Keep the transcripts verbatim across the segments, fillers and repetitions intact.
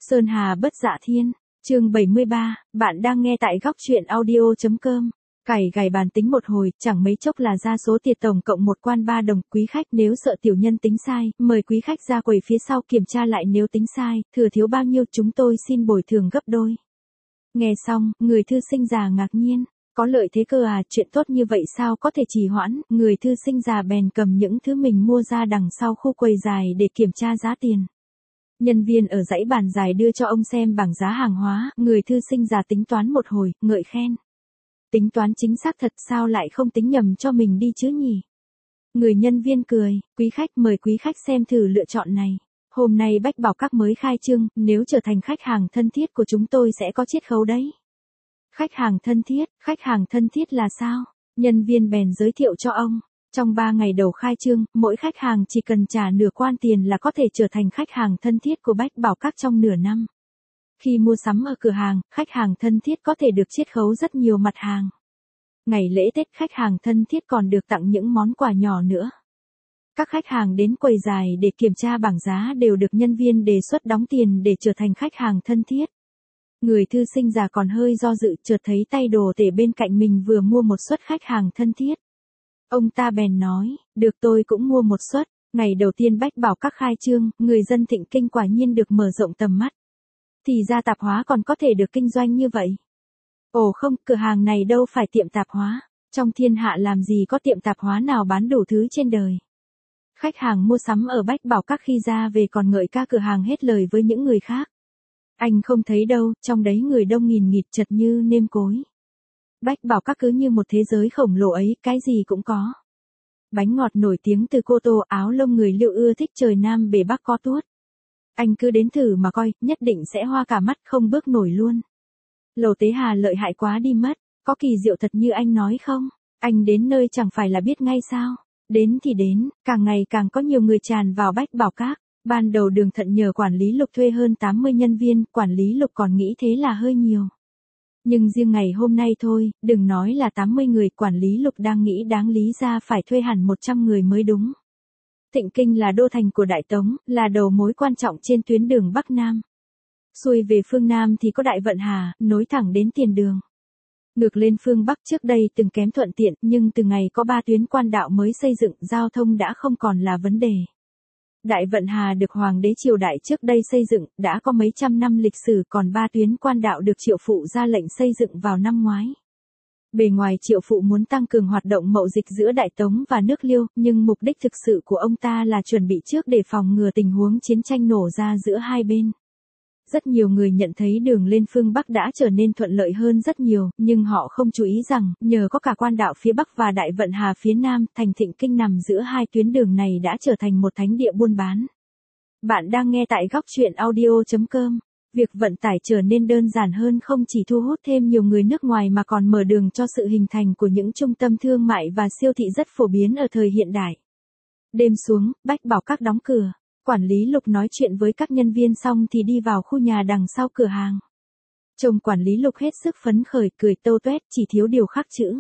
Sơn Hà bất dạ thiên, chương bảy mươi ba, bạn đang nghe tại góc truyện audio.com. Cày gài bàn tính một hồi, chẳng mấy chốc là ra số tiền tổng cộng một quan ba đồng. Quý khách nếu sợ tiểu nhân tính sai, mời quý khách ra quầy phía sau kiểm tra lại, nếu tính sai, thừa thiếu bao nhiêu chúng tôi xin bồi thường gấp đôi. Nghe xong, người thư sinh già ngạc nhiên. Có lợi thế cơ à, chuyện tốt như vậy sao có thể trì hoãn. Người thư sinh già bèn cầm những thứ mình mua ra đằng sau khu quầy dài để kiểm tra giá tiền. Nhân viên ở dãy bàn dài đưa cho ông xem bảng giá hàng hóa, người thư sinh già tính toán một hồi, ngợi khen. Tính toán chính xác thật, sao lại không tính nhầm cho mình đi chứ nhỉ? Người nhân viên cười, quý khách mời quý khách xem thử lựa chọn này. Hôm nay Bách Bảo Các mới khai trương, nếu trở thành khách hàng thân thiết của chúng tôi sẽ có chiết khấu đấy. Khách hàng thân thiết, khách hàng thân thiết là sao? Nhân viên bèn giới thiệu cho ông. Trong ba ngày đầu khai trương, mỗi khách hàng chỉ cần trả nửa quan tiền là có thể trở thành khách hàng thân thiết của Bách Bảo Các trong nửa năm. Khi mua sắm ở cửa hàng, khách hàng thân thiết có thể được chiết khấu rất nhiều mặt hàng. Ngày lễ Tết, khách hàng thân thiết còn được tặng những món quà nhỏ nữa. Các khách hàng đến quầy dài để kiểm tra bảng giá đều được nhân viên đề xuất đóng tiền để trở thành khách hàng thân thiết. Người thư sinh già còn hơi do dự, chợt thấy tay đồ tể bên cạnh mình vừa mua một suất khách hàng thân thiết. Ông ta bèn nói, được tôi cũng mua một suất. Ngày đầu tiên Bách Bảo Các khai trương, người dân Thịnh Kinh quả nhiên được mở rộng tầm mắt. Thì ra tạp hóa còn có thể được kinh doanh như vậy. Ồ không, cửa hàng này đâu phải tiệm tạp hóa. Trong thiên hạ làm gì có tiệm tạp hóa nào bán đủ thứ trên đời. Khách hàng mua sắm ở Bách Bảo Các khi ra về còn ngợi ca cửa hàng hết lời với những người khác. Anh không thấy đâu, trong đấy người đông nghìn nghịt chật như nêm cối. Bách Bảo Các cứ như một thế giới khổng lồ ấy, cái gì cũng có. Bánh ngọt nổi tiếng từ Cô Tô, áo lông người Liệu ưa thích trời Nam bể Bắc có tuốt. Anh cứ đến thử mà coi, nhất định sẽ hoa cả mắt không bước nổi luôn. Lầu Tế Hà lợi hại quá đi mất, có kỳ diệu thật như anh nói không? Anh đến nơi chẳng phải là biết ngay sao? Đến thì đến, càng ngày càng có nhiều người tràn vào Bách Bảo Các. Ban đầu Đường Thận nhờ quản lý Lục thuê hơn tám mươi nhân viên, quản lý Lục còn nghĩ thế là hơi nhiều. Nhưng riêng ngày hôm nay thôi, đừng nói là tám mươi người, quản lý Lục đang nghĩ đáng lý ra phải thuê hẳn một trăm người mới đúng. Thịnh Kinh là đô thành của Đại Tống, là đầu mối quan trọng trên tuyến đường Bắc Nam. Xuôi về phương Nam thì có Đại Vận Hà, nối thẳng đến Tiền Đường. Ngược lên phương Bắc trước đây từng kém thuận tiện, nhưng từ ngày có ba tuyến quan đạo mới xây dựng, giao thông đã không còn là vấn đề. Đại Vận Hà được Hoàng đế triều Đại trước đây xây dựng, đã có mấy trăm năm lịch sử, còn ba tuyến quan đạo được Triệu Phụ ra lệnh xây dựng vào năm ngoái. Bề ngoài Triệu Phụ muốn tăng cường hoạt động mậu dịch giữa Đại Tống và nước Liêu, nhưng mục đích thực sự của ông ta là chuẩn bị trước để phòng ngừa tình huống chiến tranh nổ ra giữa hai bên. Rất nhiều người nhận thấy đường lên phương Bắc đã trở nên thuận lợi hơn rất nhiều, nhưng họ không chú ý rằng, nhờ có cả quan đạo phía Bắc và Đại Vận Hà phía Nam, thành Thịnh Kinh nằm giữa hai tuyến đường này đã trở thành một thánh địa buôn bán. Bạn đang nghe tại góc truyện audio.com. Việc vận tải trở nên đơn giản hơn không chỉ thu hút thêm nhiều người nước ngoài mà còn mở đường cho sự hình thành của những trung tâm thương mại và siêu thị rất phổ biến ở thời hiện đại. Đêm xuống, Bách Bảo Các đóng cửa. Quản lý Lục nói chuyện với các nhân viên xong thì đi vào khu nhà đằng sau cửa hàng. Trông quản lý Lục hết sức phấn khởi, cười tâu tuét, chỉ thiếu điều khắc chữ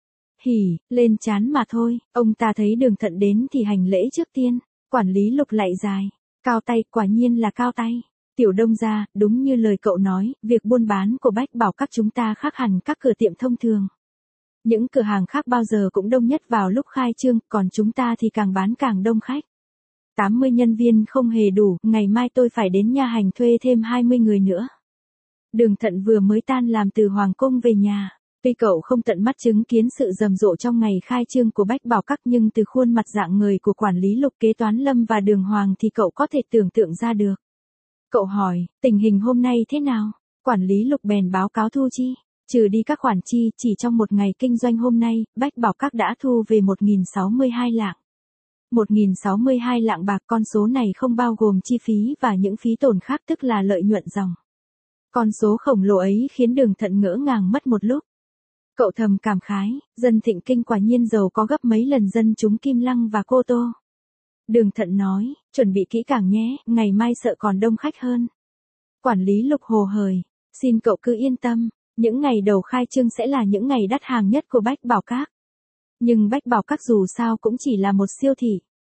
hỉ lên trán mà thôi. Ông ta thấy Đường Thận đến thì hành lễ trước tiên. Quản lý Lục lạy dài, cao tay, quả nhiên là cao tay. Tiểu Đông gia, đúng như lời cậu nói, việc buôn bán của Bách Bảo Các chúng ta khác hẳn các cửa tiệm thông thường. Những cửa hàng khác bao giờ cũng đông nhất vào lúc khai trương, còn chúng ta thì càng bán càng đông khách. tám mươi nhân viên không hề đủ, ngày mai tôi phải đến nha hành thuê thêm hai mươi người nữa. Đường Thận vừa mới tan làm từ Hoàng Cung về nhà. Tuy cậu không tận mắt chứng kiến sự rầm rộ trong ngày khai trương của Bách Bảo Các, nhưng từ khuôn mặt dạng người của quản lý Lục, kế toán Lâm và Đường Hoàng thì cậu có thể tưởng tượng ra được. Cậu hỏi, tình hình hôm nay thế nào? Quản lý Lục bèn báo cáo thu chi. Trừ đi các khoản chi, chỉ trong một ngày kinh doanh hôm nay, Bách Bảo Các đã thu về một nghìn sáu mươi hai lạng. một nghìn sáu mươi hai lạng bạc, con số này không bao gồm chi phí và những phí tổn khác, tức là lợi nhuận ròng. Con số khổng lồ ấy khiến Đường Thận ngỡ ngàng mất một lúc. Cậu thầm cảm khái, dân Thịnh Kinh quả nhiên giàu có gấp mấy lần dân chúng Kim Lăng và Cô Tô. Đường Thận nói, chuẩn bị kỹ càng nhé, ngày mai sợ còn đông khách hơn. Quản lý Lục hồ hởi, xin cậu cứ yên tâm, những ngày đầu khai trương sẽ là những ngày đắt hàng nhất của Bách Bảo Các. Nhưng Bách Bảo Các dù sao cũng chỉ là một siêu thị.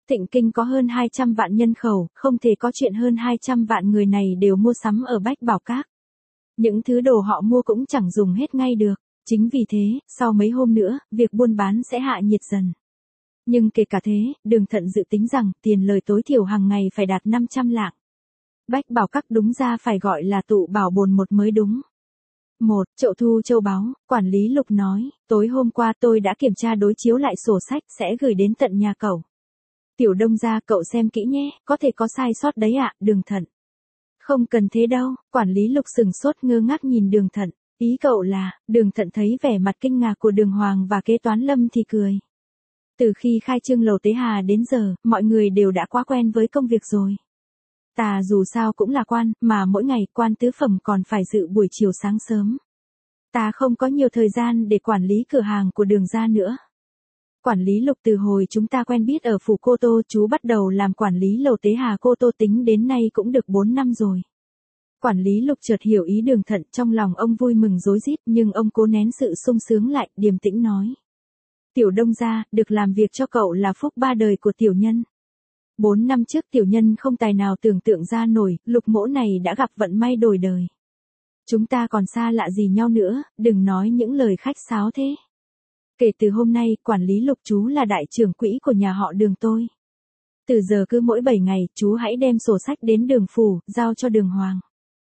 Thịnh Kinh có hơn hai trăm vạn nhân khẩu, không thể có chuyện hơn hai trăm vạn người này đều mua sắm ở Bách Bảo Các. Những thứ đồ họ mua cũng chẳng dùng hết ngay được. Chính vì thế, sau mấy hôm nữa, việc buôn bán sẽ hạ nhiệt dần. Nhưng kể cả thế, Đường Thận dự tính rằng tiền lời tối thiểu hàng ngày phải đạt năm trăm lạng. Bách Bảo Các đúng ra phải gọi là tụ bảo bồn một mới đúng. Một, Chậu thu châu báu, quản lý Lục nói, tối hôm qua tôi đã kiểm tra đối chiếu lại sổ sách sẽ gửi đến tận nhà cậu. Tiểu Đông gia cậu xem kỹ nhé, có thể có sai sót đấy ạ, Đường Thận. Không cần thế đâu, quản lý Lục sừng sốt ngơ ngác nhìn Đường Thận. Ý cậu là, Đường Thận thấy vẻ mặt kinh ngạc của Đường Hoàng và kế toán Lâm thì cười. Từ khi khai trương lầu Tế Hà đến giờ, mọi người đều đã quá quen với công việc rồi. Ta dù sao cũng là quan, mà mỗi ngày quan tứ phẩm còn phải dự buổi chiều sáng sớm. Ta không có nhiều thời gian để quản lý cửa hàng của Đường gia nữa. Quản lý Lục từ hồi chúng ta quen biết ở phủ Cô Tô, chú bắt đầu làm quản lý lầu Tế Hà Cô Tô tính đến nay cũng được bốn năm rồi. Quản lý Lục chợt hiểu ý Đường Thận, trong lòng ông vui mừng rối rít, nhưng ông cố nén sự sung sướng lại, điềm tĩnh nói. Tiểu Đông gia, được làm việc cho cậu là phúc ba đời của tiểu nhân. Bốn năm trước tiểu nhân không tài nào tưởng tượng ra nổi, Lục mỗ này đã gặp vận may đổi đời. Chúng ta còn xa lạ gì nhau nữa, đừng nói những lời khách sáo thế. Kể từ hôm nay, quản lý Lục chú là đại trưởng quỹ của nhà họ Đường tôi. Từ giờ cứ mỗi bảy ngày, chú hãy đem sổ sách đến Đường phủ, giao cho Đường Hoàng.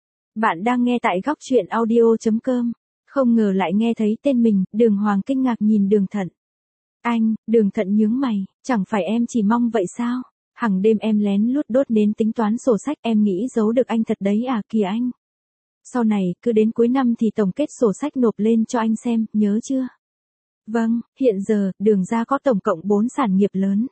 Bạn đang nghe tại góc truyện audio chấm com. Không ngờ lại nghe thấy tên mình, Đường Hoàng kinh ngạc nhìn Đường Thận. Anh, Đường Thận nhướng mày, chẳng phải em chỉ mong vậy sao? Hằng đêm em lén lút đốt nến tính toán sổ sách, em nghĩ giấu được anh thật đấy à kìa anh. Sau này, cứ đến cuối năm thì tổng kết sổ sách nộp lên cho anh xem, nhớ chưa? Vâng, hiện giờ, Đường gia có tổng cộng bốn sản nghiệp lớn.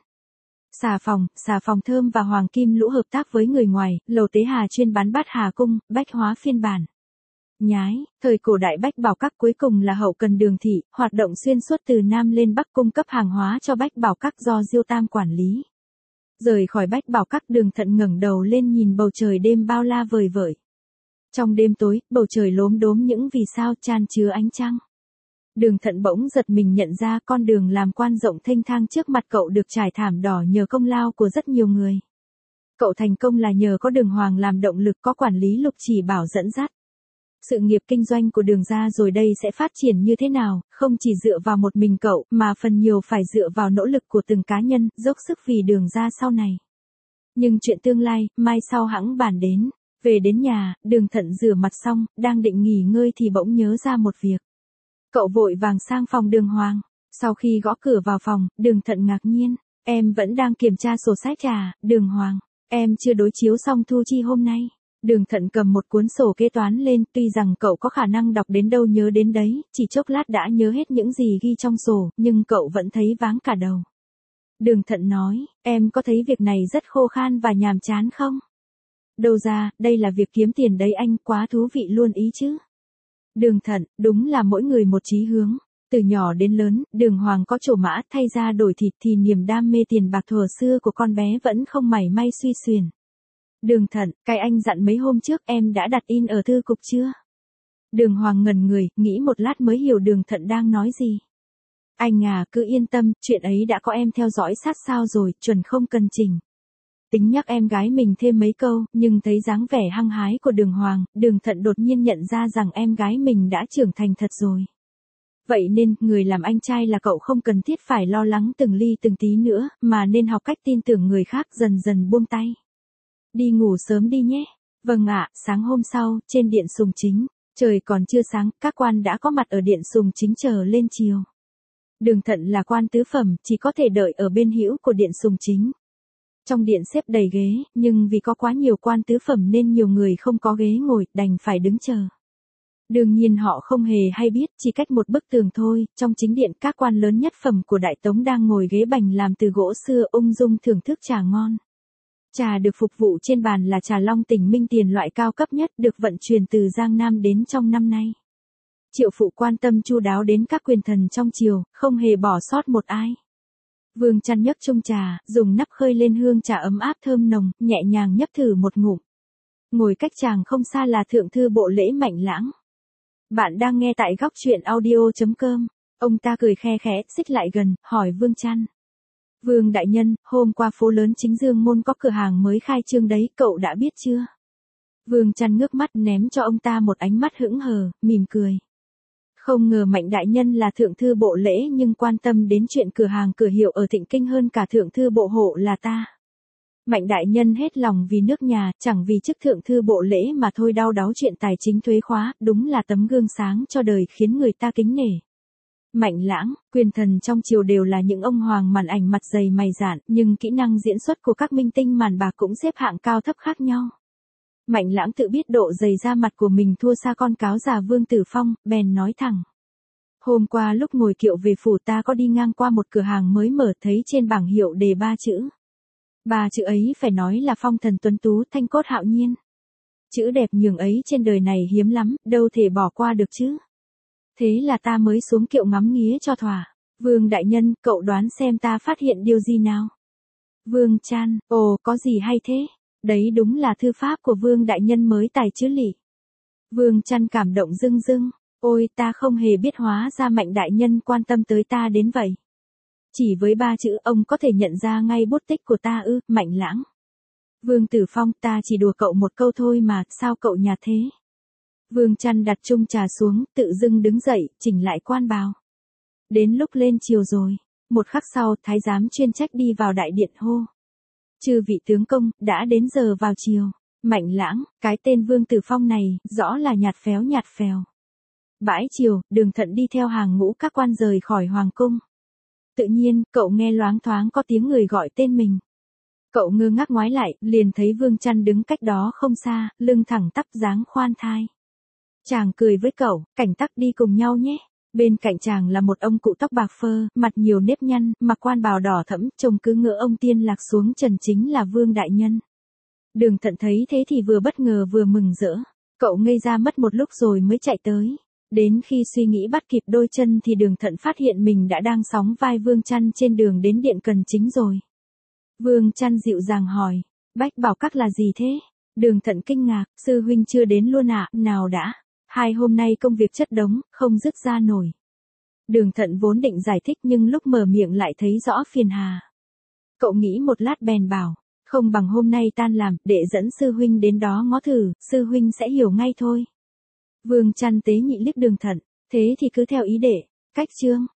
Xà phòng, xà phòng thơm và Hoàng Kim Lũ hợp tác với người ngoài, lầu Tế Hà chuyên bán bát hà cung, bách hóa phiên bản. Nhái, thời cổ đại Bách Bảo Các cuối cùng là hậu cần Đường thị, hoạt động xuyên suốt từ Nam lên Bắc cung cấp hàng hóa cho Bách Bảo Các do Diêu Tam quản lý. Rời khỏi Bách Bảo Các, Đường Thận ngẩng đầu lên nhìn bầu trời đêm bao la vời vợi. Trong đêm tối, bầu trời lốm đốm những vì sao chan chứa ánh trăng. Đường Thận bỗng giật mình nhận ra con đường làm quan rộng thênh thang trước mặt cậu được trải thảm đỏ nhờ công lao của rất nhiều người. Cậu thành công là nhờ có Đường Hoàng làm động lực, có quản lý Lục chỉ bảo dẫn dắt. Sự nghiệp kinh doanh của Đường gia rồi đây sẽ phát triển như thế nào, không chỉ dựa vào một mình cậu, mà phần nhiều phải dựa vào nỗ lực của từng cá nhân, dốc sức vì Đường gia sau này. Nhưng chuyện tương lai, mai sau hẵng bàn đến. Về đến nhà, Đường Thận rửa mặt xong, đang định nghỉ ngơi thì bỗng nhớ ra một việc. Cậu vội vàng sang phòng Đường Hoàng. Sau khi gõ cửa vào phòng, Đường Thận ngạc nhiên. Em vẫn đang kiểm tra sổ sách à, Đường Hoàng? Em chưa đối chiếu xong thu chi hôm nay. Đường Thận cầm một cuốn sổ kế toán lên, tuy rằng cậu có khả năng đọc đến đâu nhớ đến đấy, chỉ chốc lát đã nhớ hết những gì ghi trong sổ, nhưng cậu vẫn thấy váng cả đầu. Đường Thận nói, em có thấy việc này rất khô khan và nhàm chán không? Đâu ra, đây là việc kiếm tiền đấy anh, quá thú vị luôn ý chứ. Đường Thận, đúng là mỗi người một chí hướng. Từ nhỏ đến lớn, Đường Hoàng có trổ mã, thay ra đổi thịt thì niềm đam mê tiền bạc thuở xưa của con bé vẫn không mảy may suy xuyển. Đường Thận, cái anh dặn mấy hôm trước em đã đặt in ở thư cục chưa? Đường Hoàng ngẩn người, nghĩ một lát mới hiểu Đường Thận đang nói gì. Anh à, cứ yên tâm, chuyện ấy đã có em theo dõi sát sao rồi, chuẩn không cần chỉnh. Tính nhắc em gái mình thêm mấy câu, nhưng thấy dáng vẻ hăng hái của Đường Hoàng, Đường Thận đột nhiên nhận ra rằng em gái mình đã trưởng thành thật rồi. Vậy nên, người làm anh trai là cậu không cần thiết phải lo lắng từng ly từng tí nữa, mà nên học cách tin tưởng người khác, dần dần buông tay. Đi ngủ sớm đi nhé. Vâng ạ. Sáng hôm sau, trên điện Sùng Chính, trời còn chưa sáng, các quan đã có mặt ở điện Sùng Chính chờ lên chiều. Đường Thận là quan tứ phẩm, chỉ có thể đợi ở bên hữu của điện Sùng Chính. Trong điện xếp đầy ghế, nhưng vì có quá nhiều quan tứ phẩm nên nhiều người không có ghế ngồi, đành phải đứng chờ. Đương nhiên họ không hề hay biết, chỉ cách một bức tường thôi, trong chính điện các quan lớn nhất phẩm của Đại Tống đang ngồi ghế bành làm từ gỗ xưa ung dung thưởng thức trà ngon. Trà được phục vụ trên bàn là trà Long Tỉnh Minh Tiền loại cao cấp nhất, được vận chuyển từ Giang Nam đến trong năm nay. Triệu phụ quan tâm chu đáo đến các quyền thần trong triều, không hề bỏ sót một ai. Vương Chăn nhấc chung trà, dùng nắp khơi lên hương trà ấm áp thơm nồng, nhẹ nhàng nhấp thử một ngụm. Ngồi cách chàng không xa là thượng thư Bộ Lễ Mạnh Lãng. Bạn đang nghe tại góc truyện audio chấm com. Ông ta cười khe khẽ, xích lại gần, hỏi Vương Chăn. Vương đại nhân, hôm qua phố lớn chính Dương Môn có cửa hàng mới khai trương đấy, cậu đã biết chưa? Vương Chăn ngước mắt ném cho ông ta một ánh mắt hững hờ, mỉm cười. Không ngờ Mạnh đại nhân là thượng thư bộ lễ nhưng quan tâm đến chuyện cửa hàng cửa hiệu ở Thịnh Kinh hơn cả thượng thư bộ hộ là ta. Mạnh đại nhân hết lòng vì nước nhà, chẳng vì chức thượng thư bộ lễ mà thôi đau đáu chuyện tài chính thuế khóa, đúng là tấm gương sáng cho đời khiến người ta kính nể. Mạnh Lãng, quyền thần trong triều đều là những ông hoàng màn ảnh mặt dày mày dạn, nhưng kỹ năng diễn xuất của các minh tinh màn bạc cũng xếp hạng cao thấp khác nhau. Mạnh Lãng tự biết độ dày da mặt của mình thua xa con cáo già Vương Tử Phong, bèn nói thẳng. Hôm qua lúc ngồi kiệu về phủ ta có đi ngang qua một cửa hàng mới mở, thấy trên bảng hiệu đề ba chữ. Ba chữ ấy phải nói là phong thần tuấn tú, thanh cốt hạo nhiên. Chữ đẹp nhường ấy trên đời này hiếm lắm, đâu thể bỏ qua được chứ. Thế là ta mới xuống kiệu ngắm nghía cho thỏa. Vương đại nhân, cậu đoán xem ta phát hiện điều gì nào? Vương Chan, ồ, có gì hay thế? Đấy đúng là thư pháp của Vương đại nhân mới tài chứ lị. Vương Chan cảm động rưng rưng. Ôi, ta không hề biết hóa ra Mạnh đại nhân quan tâm tới ta đến vậy. Chỉ với ba chữ ông có thể nhận ra ngay bút tích của ta ư, Mạnh Lãng. Vương Tử Phong, ta chỉ đùa cậu một câu thôi mà, sao cậu nhạt thế? Vương Chăn đặt chung trà xuống, tự dưng đứng dậy, chỉnh lại quan bào. Đến lúc lên chiều rồi. Một khắc sau, thái giám chuyên trách đi vào đại điện hô. Chư vị tướng công, đã đến giờ vào chiều. Mạnh Lãng, cái tên Vương Tử Phong này, rõ là nhạt phéo nhạt phèo. Bãi chiều, Đường Thận đi theo hàng ngũ các quan rời khỏi hoàng cung. Tự nhiên, cậu nghe loáng thoáng có tiếng người gọi tên mình. Cậu ngơ ngác ngoái lại, liền thấy Vương Chăn đứng cách đó không xa, lưng thẳng tắp dáng khoan thai. Chàng cười với cậu, Cảnh Tắc đi cùng nhau nhé. Bên cạnh chàng là một ông cụ tóc bạc phơ, mặt nhiều nếp nhăn, mặc quan bào đỏ thẫm, trông cứ ngỡ ông tiên lạc xuống trần chính là Vương đại nhân. Đường Thận thấy thế thì vừa bất ngờ vừa mừng rỡ. Cậu ngây ra mất một lúc rồi mới chạy tới. Đến khi suy nghĩ bắt kịp đôi chân thì Đường Thận phát hiện mình đã đang sóng vai Vương Chăn trên đường đến điện Cần Chính rồi. Vương Chăn dịu dàng hỏi, Bách Bảo Các là gì thế? Đường Thận kinh ngạc, sư huynh chưa đến luôn ạ, à? Nào đã, hai hôm nay công việc chất đống, không dứt ra nổi. Đường Thận vốn định giải thích nhưng lúc mở miệng lại thấy rõ phiền hà. Cậu nghĩ một lát bèn bảo, không bằng hôm nay tan làm, để dẫn sư huynh đến đó ngó thử, sư huynh sẽ hiểu ngay thôi. Vương Chăn tế nhị liếc Đường Thận, thế thì cứ theo ý đệ. Cách chương